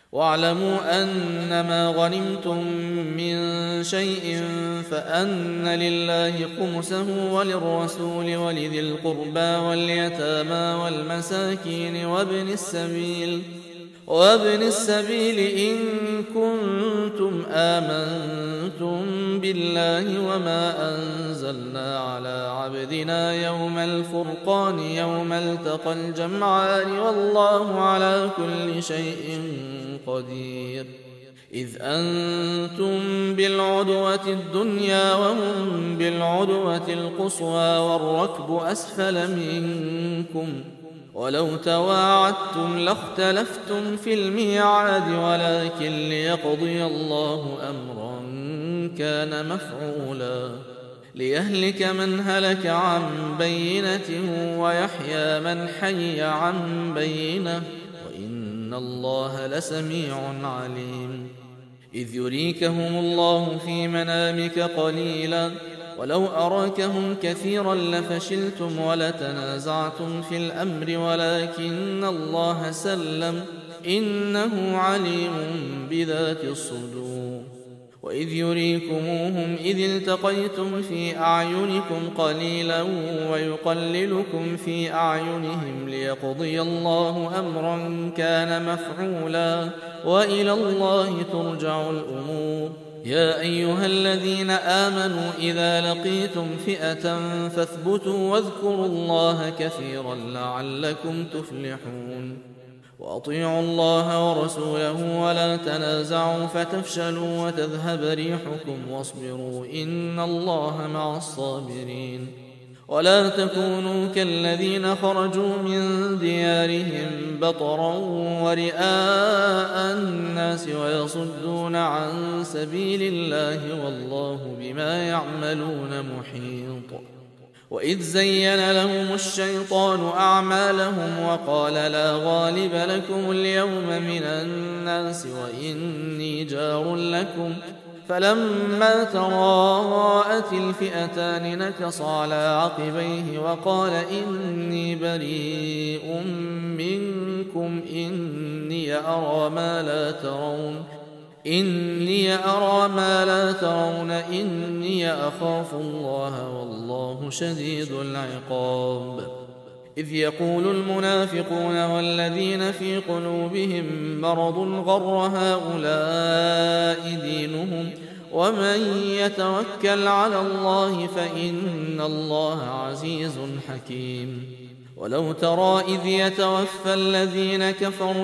واعلموا أنما غنمتم من شيء فأن لله خمسه وللرسول ولذي القربى واليتامى والمساكين وابن السبيل إن كنتم آمنتم بالله وما أنزلنا على عبدنا يوم الفرقان يوم التقى الجمعان والله على كل شيء قدير. إذ أنتم بالعدوة الدنيا وهم بالعدوة القصوى والركب أسفل منكم ولو تواعدتم لاختلفتم في الميعاد ولكن ليقضي الله أمرا كان مفعولا ليهلك من هلك عن بينة ويحيى من حي عن بينة وإن الله لسميع عليم. إذ يريكهم الله في منامك قليلا ولو أراكهم كثيرا لفشلتم ولتنازعتم في الأمر ولكن الله سلم إنه عليم بذات الصدور. وإذ يريكموهم إذ التقيتم في أعينكم قليلا ويقللكم في أعينهم ليقضي الله أمرا كان مفعولا وإلى الله ترجع الأمور. يا أيها الذين آمنوا إذا لقيتم فئة فاثبتوا واذكروا الله كثيرا لعلكم تفلحون. وأطيعوا الله ورسوله ولا تنازعوا فتفشلوا وتذهب ريحكم واصبروا إن الله مع الصابرين. ولا تكونوا كالذين خرجوا من ديارهم بطرا ورئاء الناس ويصدون عن سبيل الله والله بما يعملون محيط. وإذ زين لهم الشيطان أعمالهم وقال لا غالب لكم اليوم من الناس وإني جار لكم فلما تراءت الفئتان نكص على عقبيه وقال إني بريء منكم إني أرى ما لا ترون إني أخاف الله والله شديد العقاب. إذ يقول المنافقون والذين في قلوبهم مرض غر هؤلاء دينهم ومن يتوكل على الله فإن الله عزيز حكيم. ولو ترى إذ يتوفى الذين كفروا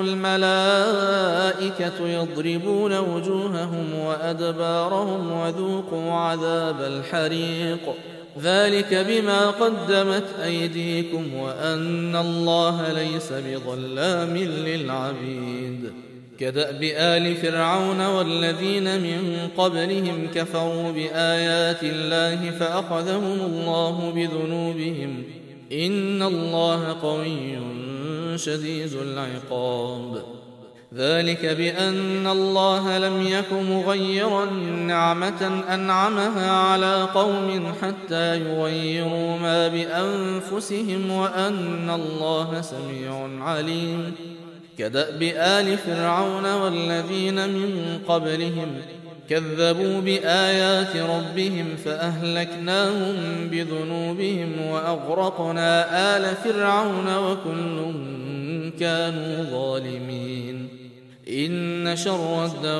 الملائكة يضربون وجوههم وأدبارهم وذوقوا عذاب الحريق ذلك بما قدمت أيديكم وأن الله ليس بظلام للعبيد. كدأب آل فرعون والذين من قبلهم كفروا بآيات الله فأخذهم الله بذنوبهم إن الله قوي شديد العقاب. ذلك بأن الله لم يك مغيرا نعمة أنعمها على قوم حتى يغيروا ما بأنفسهم وأن الله سميع عليم. كدأب آل فرعون والذين من قبلهم كذبوا بآيات ربهم فأهلكناهم بذنوبهم وأغرقنا آل فرعون وكل كانوا ظالمين. إن شر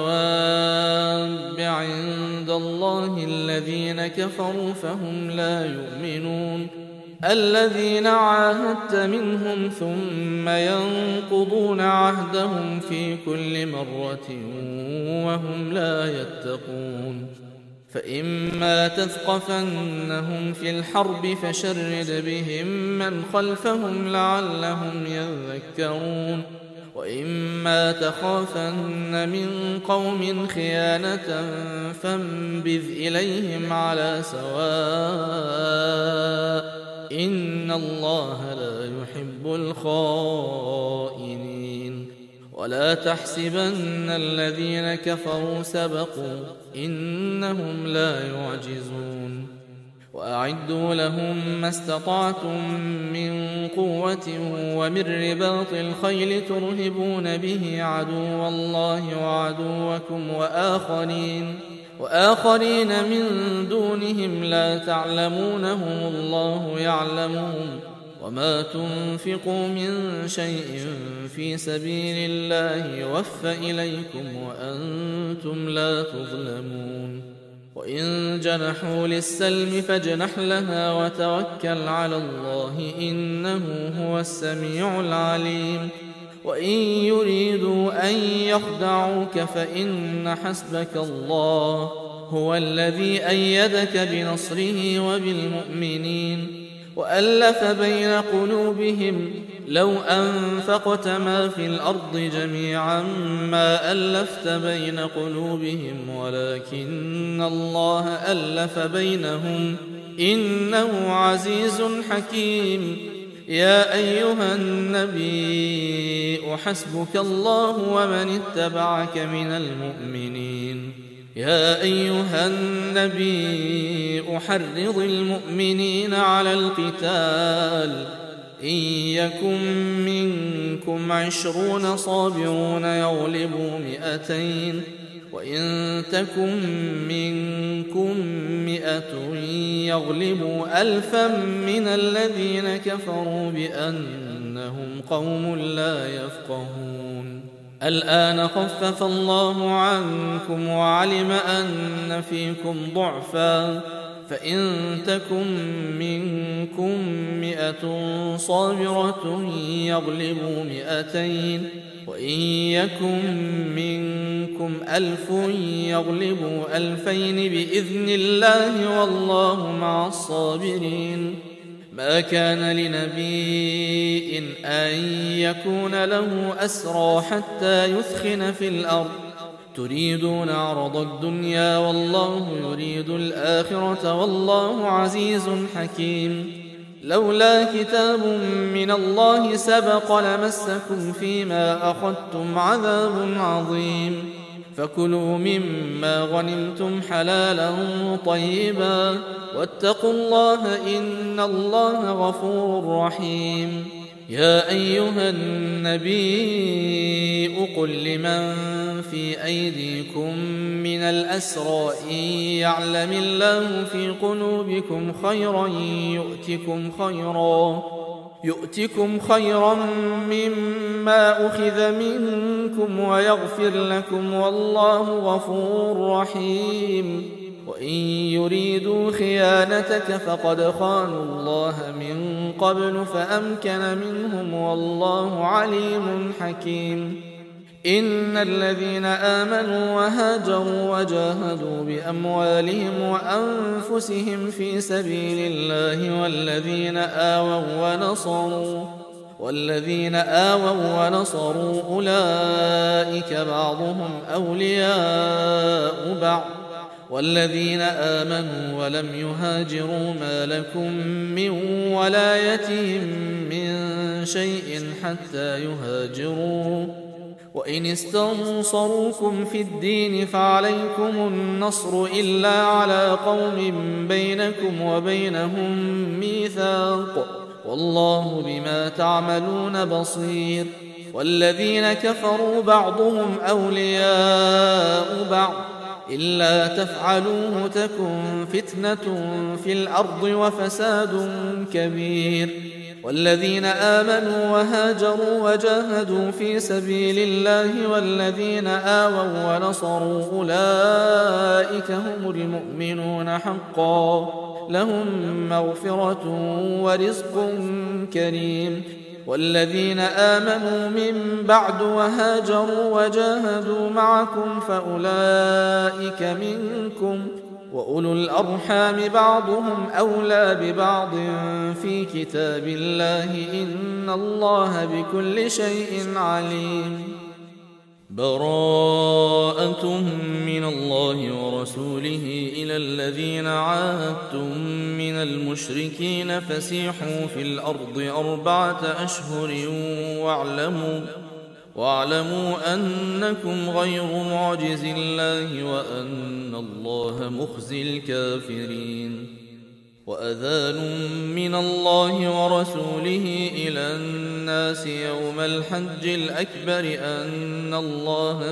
الدواب عند الله الذين كفروا فهم لا يؤمنون الذين عاهدت منهم ثم ينقضون عهدهم في كل مرة وهم لا يتقون. فإما تثقفنهم في الحرب فشرد بهم من خلفهم لعلهم يذكرون. وإما تخافن من قوم خيانة فانبذ إليهم على سواء إن الله لا يحب الخائنين. ولا تحسبن الذين كفروا سبقوا إنهم لا يعجزون. وأعدوا لهم ما استطعتم من قوة ومن رباط الخيل ترهبون به عدو الله وعدوكم وآخرين من دونهم لا تعلمونهم الله يعلمهم وما تنفقوا من شيء في سبيل الله يوفى إليكم وأنتم لا تظلمون وإن جنحوا للسلم فاجنح لها وتوكل على الله إنه هو السميع العليم وإن يريدوا أن يخدعوك فإن حسبك الله هو الذي أيدك بنصره وبالمؤمنين وألف بين قلوبهم لو أنفقت ما في الأرض جميعا ما ألفت بين قلوبهم ولكن الله ألف بينهم إنه عزيز حكيم يا أيها النبي حسبك الله ومن اتبعك من المؤمنين يا أيها النبي حرض المؤمنين على القتال إن يكن منكم 20 صابرون يغلبوا 200 وإن تكن منكم 100 يغلبوا 1000 من الذين كفروا بأنهم قوم لا يفقهون الآن خفف الله عنكم وعلم أن فيكم ضعفا فإن تكن منكم 100 صابرة يغلبوا 200 وإن يكن منكم 1000 يغلبوا 2000 بإذن الله والله مع الصابرين ما كان لنبي أن يكون له أسرى حتى يثخن في الأرض تريدون عرض الدنيا والله يريد الآخرة والله عزيز حكيم لولا كتاب من الله سبق لمسكم فيما أخذتم عذاب عظيم فكلوا مما غنمتم حلالا طيبا واتقوا الله إن الله غفور رحيم يا أيها النبي قل لمن في أيديكم من الأسرى إن يعلم الله في قلوبكم خيرا يؤتكم خيرا مما أخذ منكم ويغفر لكم والله غفور رحيم وإن يريدوا خيانتك فقد خانوا الله من قبل فأمكن منهم والله عليم حكيم إن الذين آمنوا وهاجروا وجاهدوا بأموالهم وأنفسهم في سبيل الله والذين آووا ونصروا أولئك بعضهم أولياء بعض والذين آمنوا ولم يهاجروا ما لكم من ولايتهم من شيء حتى يهاجروا وإن استنصروكم في الدين فعليكم النصر إلا على قوم بينكم وبينهم ميثاق والله بما تعملون بصير والذين كفروا بعضهم أولياء بعض إلا تفعلوه تكن فتنة في الأرض وفساد كبير والذين آمنوا وهاجروا وجاهدوا في سبيل الله والذين آووا ونصروا أولئك هم المؤمنون حقا لهم مغفرة ورزق كريم والذين آمنوا من بعد وهاجروا وجاهدوا معكم فأولئك منكم وأولو الأرحام بعضهم أولى ببعض في كتاب الله إن الله بكل شيء عليم براءة من الله ورسوله إلى الذين عاهدتم من المشركين فسيحوا في الأرض 4 أشهر واعلموا أنكم غير معجز الله وأن الله مخزي الكافرين وأذان من الله ورسوله إلى الناس يوم الحج الأكبر أن الله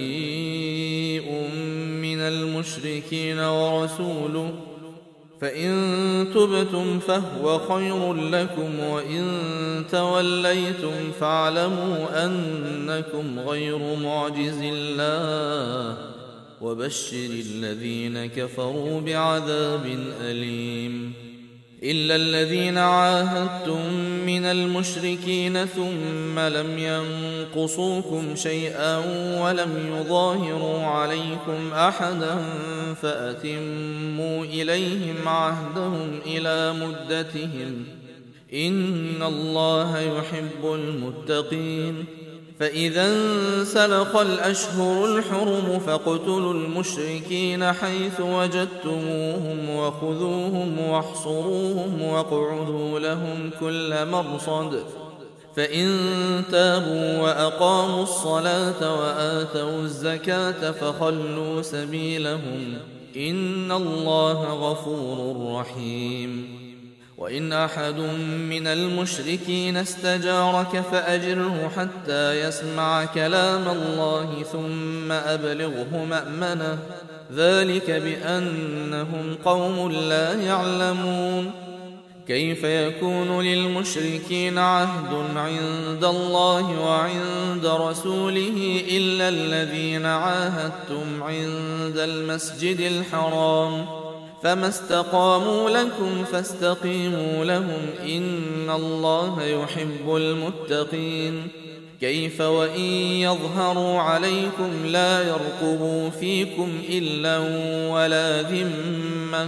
بريء من المشركين ورسوله، فإن تبتم فهو خير لكم، وإن توليتم فاعلموا أنكم غير معجز الله، وبشر الذين كفروا بعذاب أليم. إلا الذين عاهدتم من المشركين ثم لم ينقصوكم شيئا ولم يظاهروا عليكم أحدا فأتموا إليهم عهدهم إلى مدتهم، إن الله يحب المتقين. فإذا انسلخ الأشهر الحرم فاقتلوا المشركين حيث وجدتموهم وخذوهم واحصروهم واقعدوا لهم كل مرصد، فإن تابوا وأقاموا الصلاة وآتوا الزكاة فخلوا سبيلهم، إن الله غفور رحيم. وإن أحد من المشركين استجارك فأجره حتى يسمع كلام الله ثم أبلغه مأمنه، ذلك بأنهم قوم لا يعلمون. كيف يكون للمشركين عهد عند الله وعند رسوله إلا الذين عاهدتم عند المسجد الحرام، فما استقاموا لكم فاستقيموا لهم، إن الله يحب المتقين. كيف وإن يظهروا عليكم لا يرقبوا فيكم إلا ولا ذمة،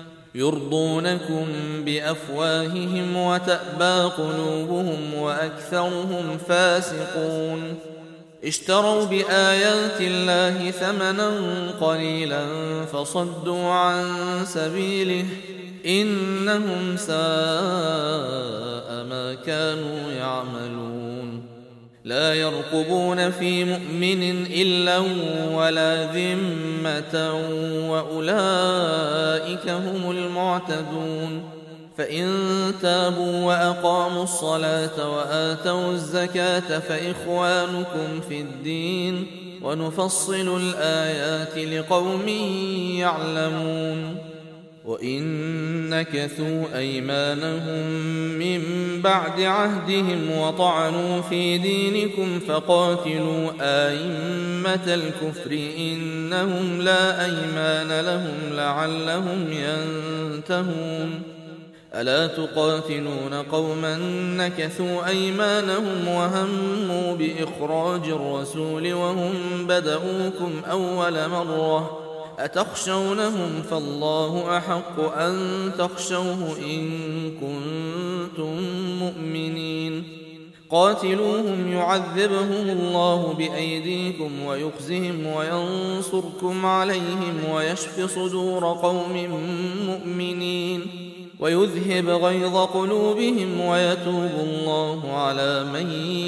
يرضونكم بأفواههم وتأبى قلوبهم وأكثرهم فاسقون. اشتروا بآيات الله ثمنا قليلا فصدوا عن سبيله، إنهم ساء ما كانوا يعملون. لا يرقبون في مؤمن إلا ولا ذمة، وأولئك هم المعتدون. فإن تابوا وأقاموا الصلاة وآتوا الزكاة فإخوانكم في الدين، ونفصل الآيات لقوم يعلمون. وإن نكثوا أيمانهم من بعد عهدهم وطعنوا في دينكم فقاتلوا أئمة الكفر إنهم لا أيمان لهم لعلهم ينتهون. ألا تقاتلون قوما نكثوا أيمانهم وهموا بإخراج الرسول وهم بدؤوكم أول مرة، أتخشونهم فالله أحق أن تخشوه إن كنتم مؤمنين. قاتلوهم يعذبهم الله بأيديكم ويخزهم وينصركم عليهم ويشف صدور قوم مؤمنين، ويذهب غيظ قلوبهم ويتوب الله على من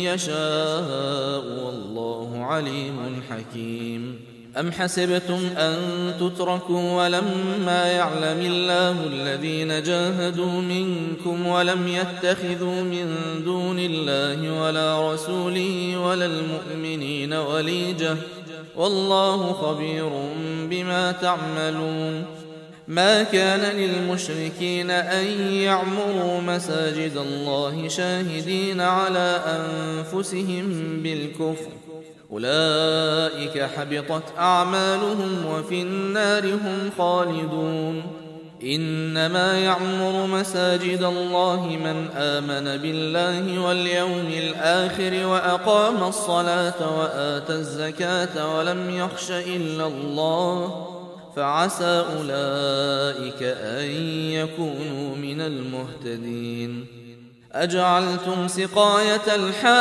يشاء، والله عليم حكيم. أم حسبتم أن تتركوا ولما يعلم الله الذين جاهدوا منكم ولم يتخذوا من دون الله ولا رسوله ولا المؤمنين وليجة، والله خبير بما تعملون. ما كان للمشركين أن يعمروا مساجد الله شاهدين على أنفسهم بالكفر، أولئك حبطت أعمالهم وفي النار هم خالدون. إنما يعمر مساجد الله من آمن بالله واليوم الآخر وأقام الصلاة وآتى الزكاة ولم يخش إلا الله، فعسى أولئك أن يكونوا من المهتدين. أجعلتم سقاية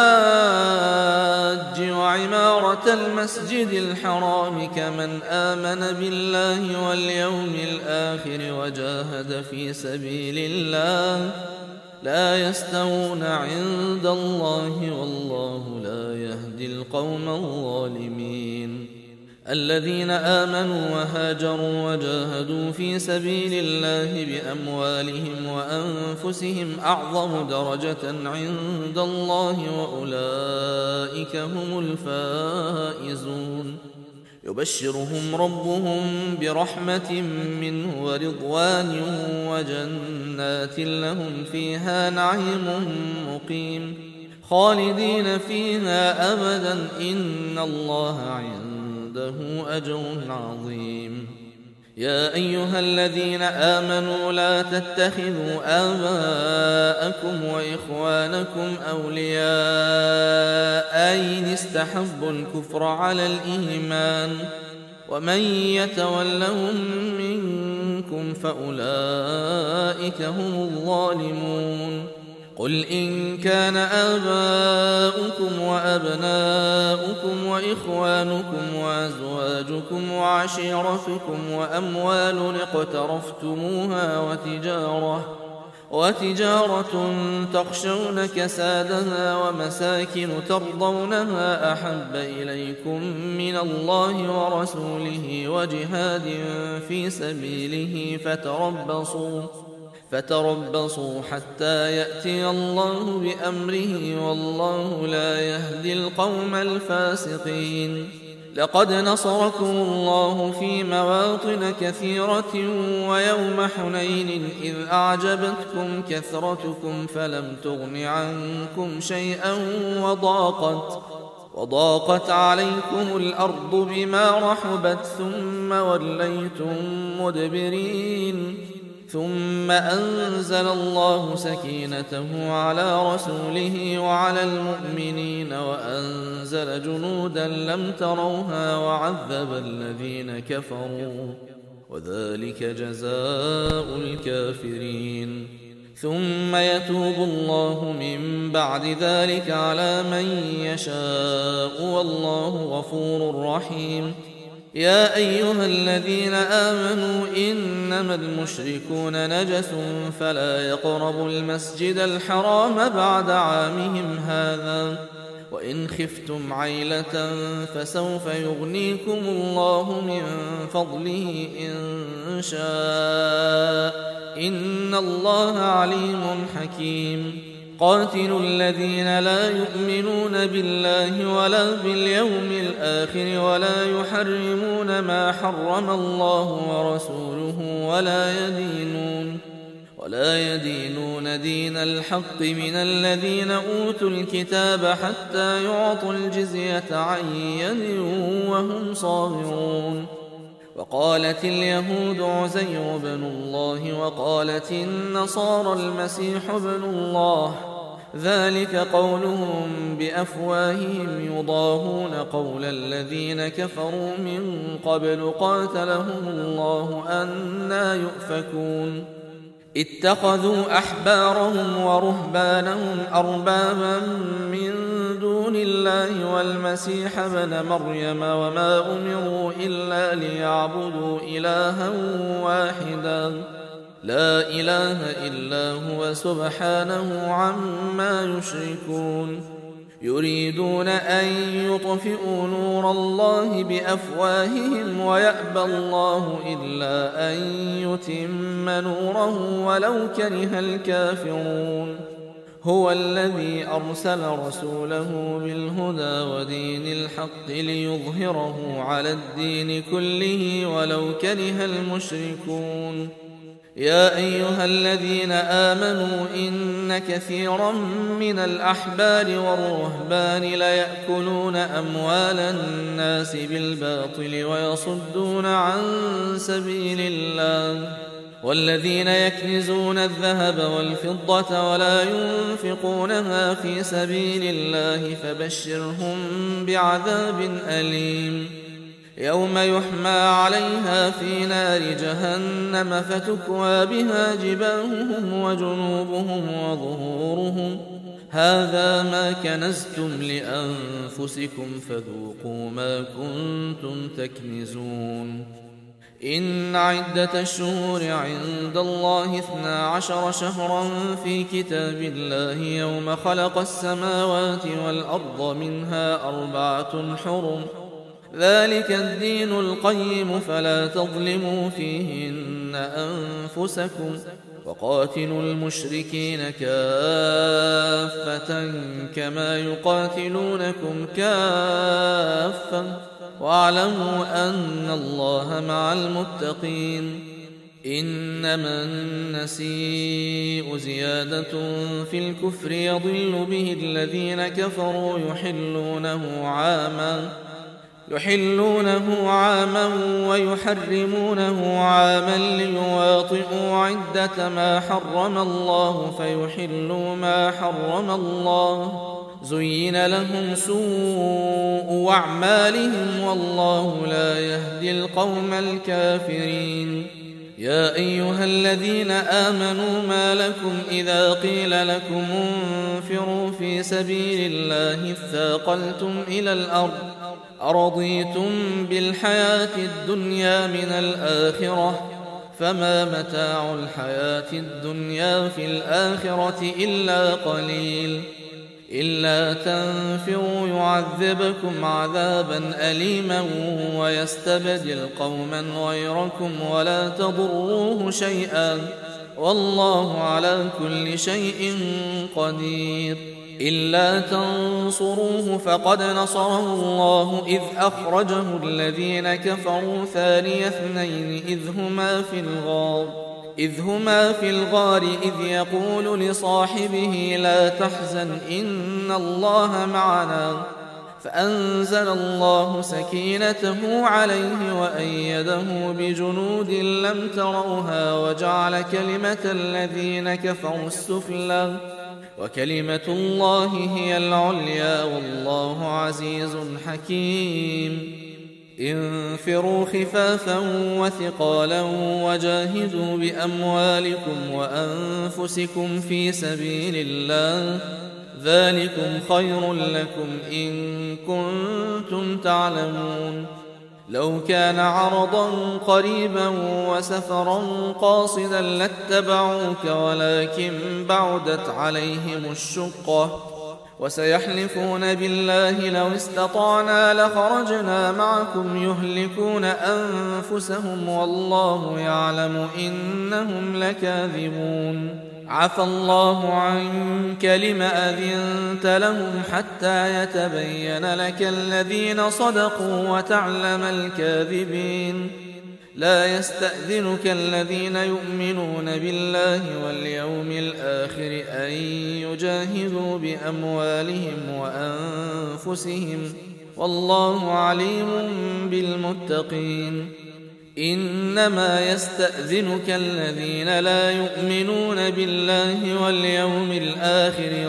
الحاج وعمارة المسجد الحرام كمن آمن بالله واليوم الآخر وجاهد في سبيل الله، لا يستوون عند الله، والله لا يهدي القوم الظالمين. الذين آمنوا وهاجروا وجاهدوا في سبيل الله بأموالهم وأنفسهم أعظم درجة عند الله وأولئك هم الفائزون يبشرهم ربهم برحمة منه ورضوان وجنات لهم فيها نعيم مقيم خالدين فيها أبدا إن الله عنده أجر عظيم. يا أيها الذين آمنوا لا تتخذوا آباءكم وإخوانكم أولياء إن استحبوا الكفر على الإيمان ومن يتولهم منكم فأولئك هم الظالمون. قل إن كان آباؤكم وأبناؤكم وإخوانكم وأزواجكم وعشيرتكم وأموال اقترفتموها وتجارة تخشون كسادها ومساكن ترضونها أحب إليكم من الله ورسوله وجهاد في سبيله فتربصوا حتى يأتي الله بأمره والله لا يهدي القوم الفاسقين. لقد نصركم الله في مواطن كثيرة ويوم حنين إذ أعجبتكم كثرتكم فلم تغن عنكم شيئا وضاقت عليكم الأرض بما رحبت ثم وليتم مدبرين. ثم أنزل الله سكينته على رسوله وعلى المؤمنين وأنزل جنودا لم تروها وعذب الذين كفروا وذلك جزاء الكافرين. ثم يتوب الله من بعد ذلك على من يشاء والله غفور رحيم. يا أيها الذين آمنوا إنما المشركون نجس فلا يقربوا المسجد الحرام بعد عامهم هذا وإن خفتم عيلة فسوف يغنيكم الله من فضله إن شاء إن الله عليم حكيم. قاتلوا الذين لا يؤمنون بالله ولا باليوم الآخر ولا يحرمون ما حرم الله ورسوله ولا يدينون دين الحق من الذين أوتوا الكتاب حتى يعطوا الجزية عن يد وهم صاغرون. وقالت اليهود عزير بن الله وقالت النصارى المسيح ابن الله ذلك قولهم بأفواههم يضاهون قول الذين كفروا من قبل قاتلهم الله أنى يؤفكون. اتخذوا أحبارهم ورهبانهم أربابا من دون الله والمسيح ابن مريم وما أمروا إلا ليعبدوا إلها واحدا لا إله إلا هو سبحانه عما يشركون. يريدون أن يطفئوا نور الله بأفواههم ويأبى الله إلا أن يتم نوره ولو كره الكافرون. هو الذي أرسل رسوله بالهدى ودين الحق ليظهره على الدين كله ولو كره المشركون. يا أيها الذين آمنوا إن كثيرا من الأحبار والرهبان ليأكلون أموال الناس بالباطل ويصدون عن سبيل الله والذين يكنزون الذهب والفضة ولا ينفقونها في سبيل الله فبشرهم بعذاب أليم. يوم يحمى عليها في نار جهنم فتكوى بها جباههم وجنوبهم وظهورهم هذا ما كنزتم لأنفسكم فذوقوا ما كنتم تكنزون. إن عدة الشهور عند الله 12 شهرا في كتاب الله يوم خلق السماوات والأرض منها 4 حرم ذلك الدين القيم فلا تظلموا فيهن أنفسكم وقاتلوا المشركين كافة كما يقاتلونكم كافة واعلموا أن الله مع المتقين إنما النسيء زيادة في الكفر يضل به الذين كفروا يحلونه عاما ويحرمونه عاما ليواطئوا عدة ما حرم الله فيحلوا ما حرم الله زين لهم سوء أعمالهم والله لا يهدي القوم الكافرين يا أيها الذين آمنوا ما لكم إذا قيل لكم انفروا في سبيل الله اثاقلتم إلى الأرض أرضيتم بالحياة الدنيا من الآخرة فما متاع الحياة الدنيا في الآخرة إلا قليل إلا تنفروا يعذبكم عذابا أليما ويستبدل قوما غيركم ولا تضروه شيئا والله على كل شيء قدير إلا تنصروه فقد نصره الله إذ أخرجه الذين كفروا ثاني اثنين إذ هما في الغار إذ يقول لصاحبه لا تحزن إن الله معنا فأنزل الله سكينته عليه وأيده بجنود لم تروها وجعل كلمة الذين كفروا السفلى وكلمة الله هي العليا والله عزيز حكيم انفروا خفافا وثقالا وجاهدوا بأموالكم وأنفسكم في سبيل الله ذلكم خير لكم إن كنتم تعلمون لو كان عرضا قريبا وسفرا قاصدا لاتبعوك ولكن بعدت عليهم الشقة وسيحلفون بالله لو استطعنا لخرجنا معكم يهلكون أنفسهم والله يعلم إنهم لكاذبون عفى الله عنك لم أذنت لهم حتى يتبين لك الذين صدقوا وتعلم الكاذبين لا يستأذنك الذين يؤمنون بالله واليوم الآخر أن يجاهدوا بأموالهم وأنفسهم والله عليم بالمتقين إنما يستأذنك الذين لا يؤمنون بالله واليوم الآخر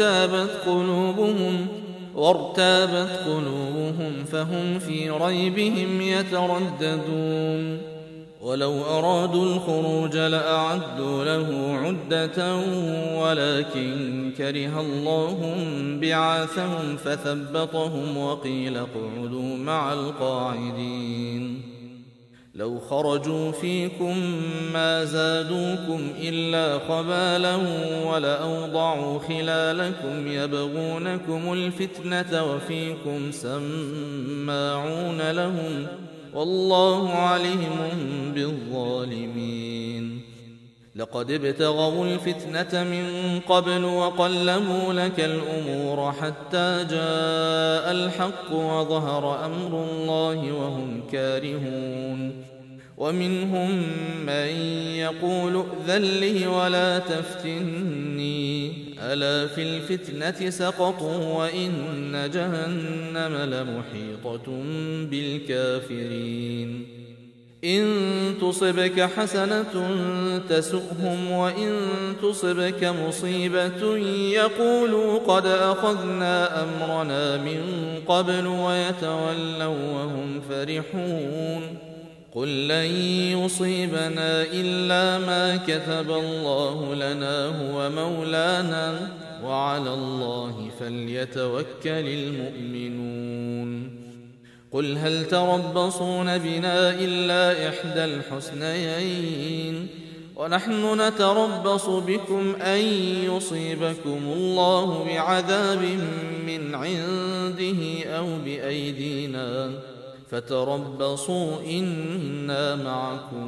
وارتابت قلوبهم فهم في ريبهم يترددون ولو أرادوا الخروج لأعدوا له عدة ولكن كره الله بعاثهم فثبطهم وقيل اقعدوا مع القاعدين لو خرجوا فيكم ما زادوكم إلا خبالا ولأوضعوا خلالكم يبغونكم الفتنة وفيكم سماعون لهم والله عليم بالظالمين لقد ابتغوا الفتنة من قبل وقلموا لك الأمور حتى جاء الحق وظهر أمر الله وهم كارهون ومنهم من يقول ائذن لي ولا تفتني ألا في الفتنة سقطوا وإن جهنم لمحيطة بالكافرين إن تصبك حسنة تسؤهم وإن تصبك مصيبة يقولوا قد أخذنا أمرنا من قبل ويتولوا وهم فرحون قل لن يصيبنا إلا ما كتب الله لنا هو مولانا وعلى الله فليتوكل المؤمنون قل هل تربصون بنا إلا إحدى الحسنيين ونحن نتربص بكم أن يصيبكم الله بعذاب من عنده أو بأيدينا فتربصوا إنا معكم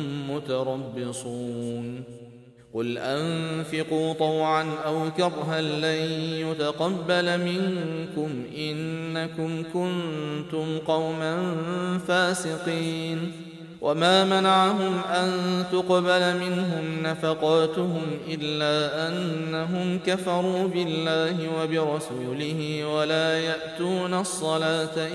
متربصون قل أنفقوا طوعا أو كرها لن يتقبل منكم إنكم كنتم قوما فاسقين وما منعهم أن تقبل منهم نفقاتهم إلا أنهم كفروا بالله وبرسوله ولا يأتون الصلاة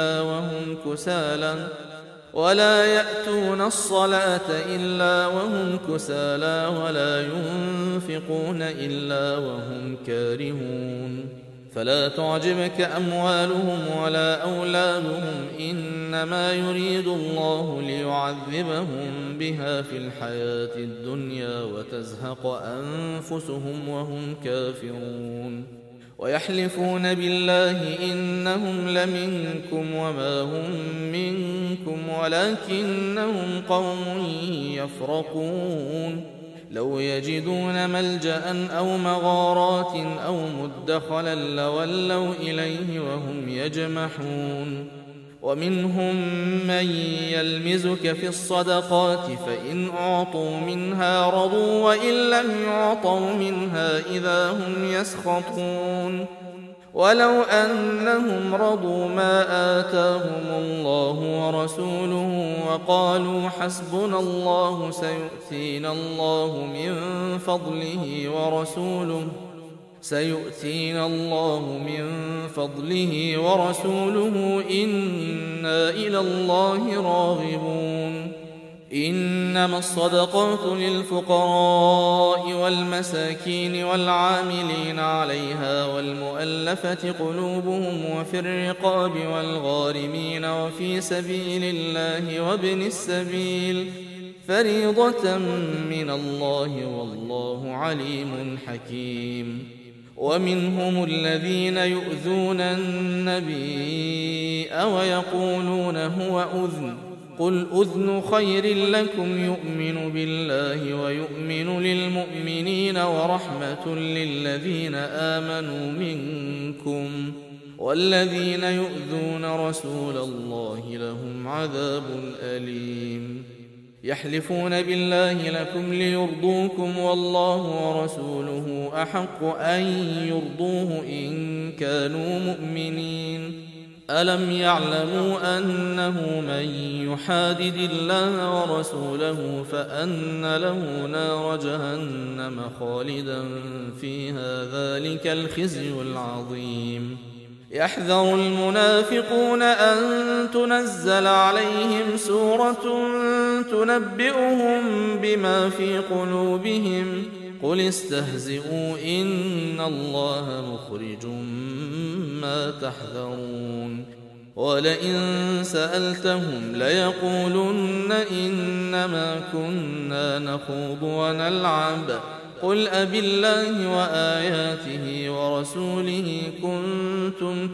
إلا وهم كسالى ولا ينفقون إلا وهم كارهون فلا تعجبك أموالهم ولا أولادهم إنما يريد الله ليعذبهم بها في الحياة الدنيا وتزهق أنفسهم وهم كافرون ويحلفون بالله إنهم لمنكم وما هم منكم ولكنهم قوم يفرقون لو يجدون ملجأ أو مغارات أو مدخلا لولوا إليه وهم يجمحون ومنهم من يلمزك في الصدقات فإن أعطوا منها رضوا وإن لم يعطوا منها إذا هم يسخطون ولو أنهم رضوا ما آتاهم الله ورسوله وقالوا حسبنا الله سيؤتينا الله من فضله ورسوله إنا إلى الله راغبون إنما الصدقات للفقراء والمساكين والعاملين عليها والمؤلفة قلوبهم وفي الرقاب والغارمين وفي سبيل الله وابن السبيل فريضة من الله والله عليم حكيم ومنهم الذين يؤذون النبي ويقولون هو أذن قل أذن خير لكم يؤمن بالله ويؤمن للمؤمنين ورحمة للذين آمنوا منكم والذين يؤذون رسول الله لهم عذاب أليم يحلفون بالله لكم ليرضوكم والله ورسوله أحق أن يرضوه إن كانوا مؤمنين ألم يعلموا أنه من يحادد الله ورسوله فأن له نار جهنم خالدا فيها ذلك الخزي العظيم يحذر المنافقون أن تنزل عليهم سورة تنبئهم بما في قلوبهم قل استهزئوا إن الله مخرج ما تحذرون ولئن سألتهم ليقولن إنما كنا نخوض ونلعب قل أبالله وآياته ورسوله كنتم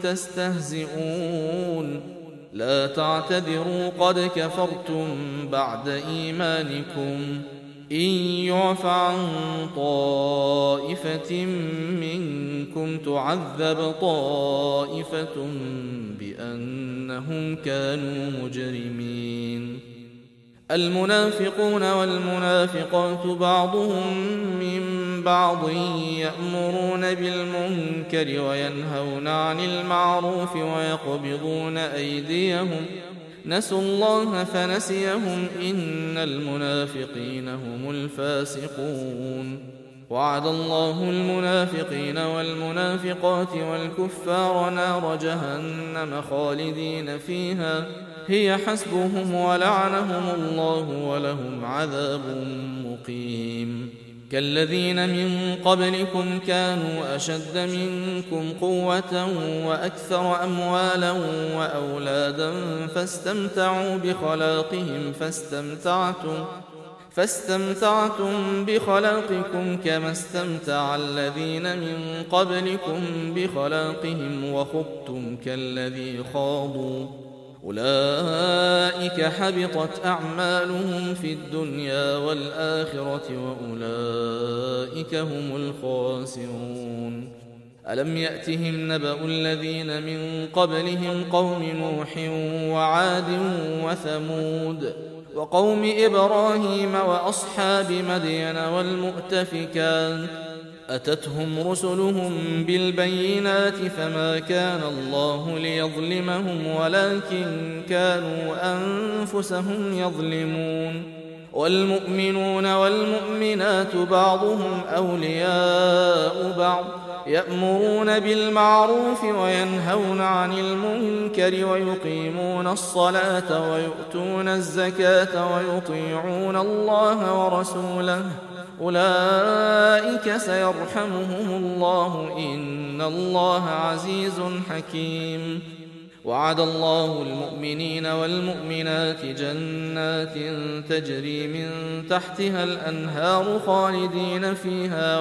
تستهزئون لا تعتذروا قد كفرتم بعد إيمانكم إن يعف عن طائفة منكم تعذب طائفة بأنهم كانوا مجرمين المنافقون والمنافقات بعضهم من بعض يأمرون بالمنكر وينهون عن المعروف ويقبضون أيديهم نسوا الله فنسيهم إن المنافقين هم الفاسقون وعد الله المنافقين والمنافقات والكفار نار جهنم خالدين فيها هي حسبهم ولعنهم الله ولهم عذاب مقيم كالذين من قبلكم كانوا أشد منكم قوة وأكثر أموالا وأولادا فاستمتعتم بخلاقكم كما استمتع الذين من قبلكم بخلاقهم وخضتم كالذي خاضوا أولئك حبطت أعمالهم في الدنيا والآخرة وأولئك هم الخاسرون ألم يأتهم نبأ الذين من قبلهم قوم نوح وعاد وثمود وقوم إبراهيم وأصحاب مدين والمؤتفكات أتتهم رسلهم بالبينات فما كان الله ليظلمهم ولكن كانوا أنفسهم يظلمون والمؤمنون والمؤمنات بعضهم أولياء بعض يأمرون بالمعروف وينهون عن المنكر ويقيمون الصلاة ويؤتون الزكاة ويطيعون الله ورسوله أولئك سيرحمهم الله إن الله عزيز حكيم وعد الله المؤمنين والمؤمنات جنات تجري من تحتها الأنهار خالدين فيها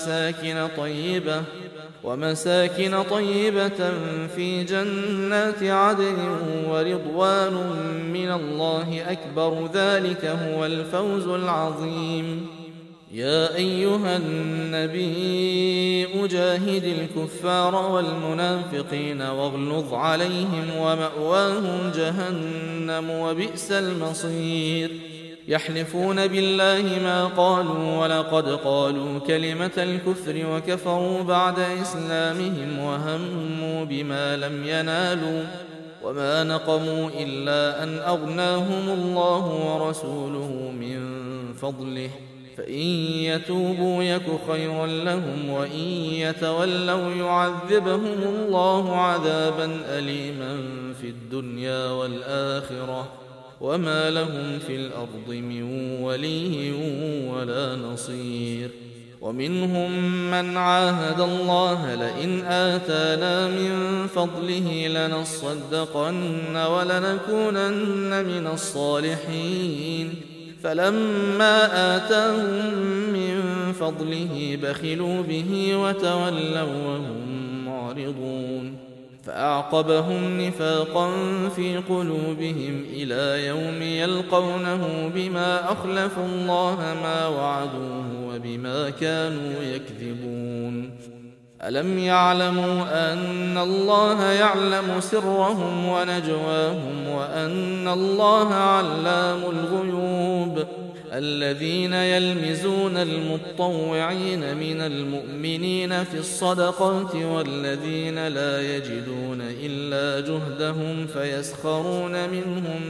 ومساكن طيبة في جنات عدن ورضوان من الله أكبر ذلك هو الفوز العظيم يا أيها النبي أجاهد الكفار والمنافقين واغلظ عليهم ومأواهم جهنم وبئس المصير يحلفون بالله ما قالوا ولقد قالوا كلمة الكفر وكفروا بعد إسلامهم وهموا بما لم ينالوا وما نقموا إلا أن أغناهم الله ورسوله من فضله فإن يتوبوا يك خيرا لهم وإن يتولوا يعذبهم الله عذابا أليما في الدنيا والآخرة وما لهم في الأرض من ولي ولا نصير ومنهم من عاهد الله لئن آتانا من فضله لنصدقن ولنكونن من الصالحين فلما آتاهم من فضله بخلوا به وتولوا وهم معرضون فأعقبهم نفاقا في قلوبهم إلى يوم يلقونه بما أخلفوا الله ما وعدوه وبما كانوا يكذبون ألم يعلموا أن الله يعلم سرهم ونجواهم وأن الله علام الغيوب الذين يلمزون المطوعين من المؤمنين في الصدقات والذين لا يجدون إلا جهدهم فيسخرون منهم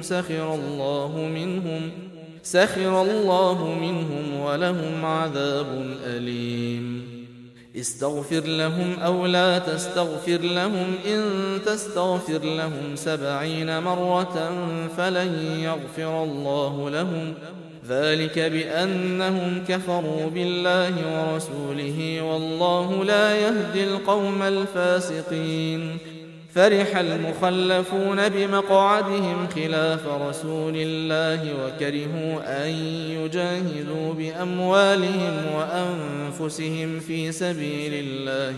سخر الله منهم ولهم عذاب أليم استغفر لهم أو لا تستغفر لهم إن تستغفر لهم 70 مرة فلن يغفر الله لهم ذلك بأنهم كفروا بالله ورسوله والله لا يهدي القوم الفاسقين فرح المخلفون بمقعدهم خلاف رسول الله وكرهوا أن يجاهدوا بأموالهم وأنفسهم في سبيل الله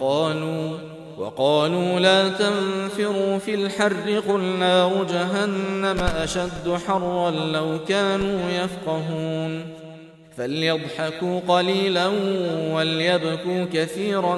وقالوا لا تنفروا في الحر قل نار جهنم أشد حرا لو كانوا يفقهون فليضحكوا قليلا وليبكوا كثيرا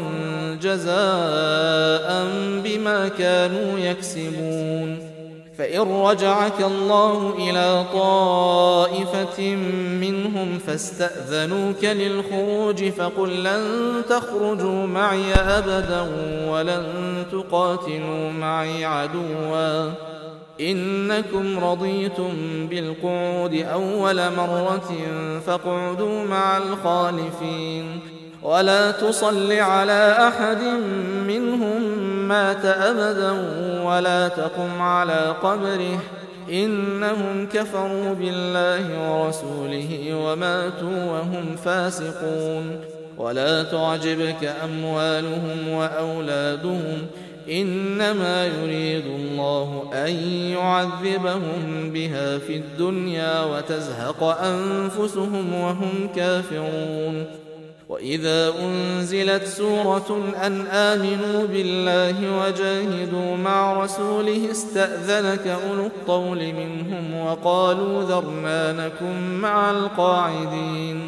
جزاء بما كانوا يكسبون فإن رجعك الله إلى طائفة منهم فاستأذنوك للخروج فقل لن تخرجوا معي أبدا ولن تقاتلوا معي عدوا إنكم رضيتم بالقعود أول مرة فاقعدوا مع الخالفين ولا تصل على أحد منهم مات أبدا ولا تقم على قبره إنهم كفروا بالله ورسوله وماتوا وهم فاسقون ولا تعجبك أموالهم وأولادهم إنما يريد الله أن يعذبهم بها في الدنيا وتزهق أنفسهم وهم كافرون وإذا أنزلت سورة أن آمنوا بالله وجاهدوا مع رسوله استأذنك أولو الطول منهم وقالوا ذرنا نكن مع القاعدين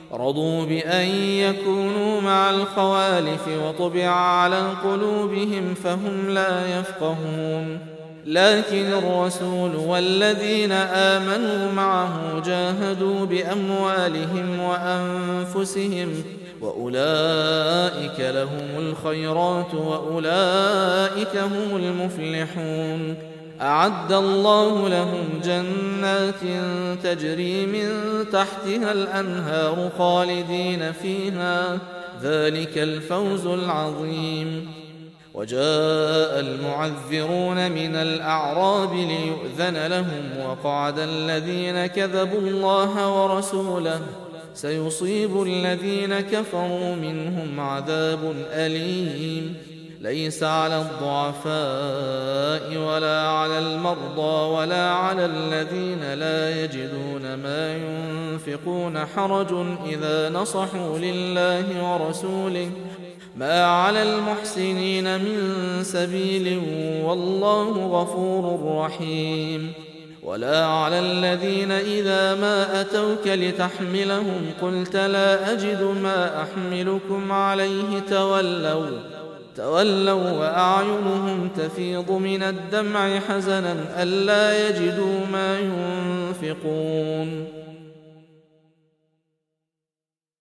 رضوا بأن يكونوا مع الخوالف وطبع على قلوبهم فهم لا يفقهون لكن الرسول والذين آمنوا معه جاهدوا بأموالهم وأنفسهم وأولئك لهم الخيرات وأولئك هم المفلحون أعد الله لهم جنات تجري من تحتها الأنهار خالدين فيها ذلك الفوز العظيم وجاء المعذرون من الأعراب ليؤذن لهم وقعد الذين كذبوا الله ورسوله سيصيب الذين كفروا منهم عذاب أليم ليس على الضعفاء ولا على المرضى ولا على الذين لا يجدون ما ينفقون حرج إذا نصحوا لله ورسوله ما على المحسنين من سبيل والله غفور رحيم ولا على الذين إذا ما أتوك لتحملهم قلت لا أجد ما أحملكم عليه تولوا وأعينهم تفيض من الدمع حزنا ألا يجدوا ما ينفقون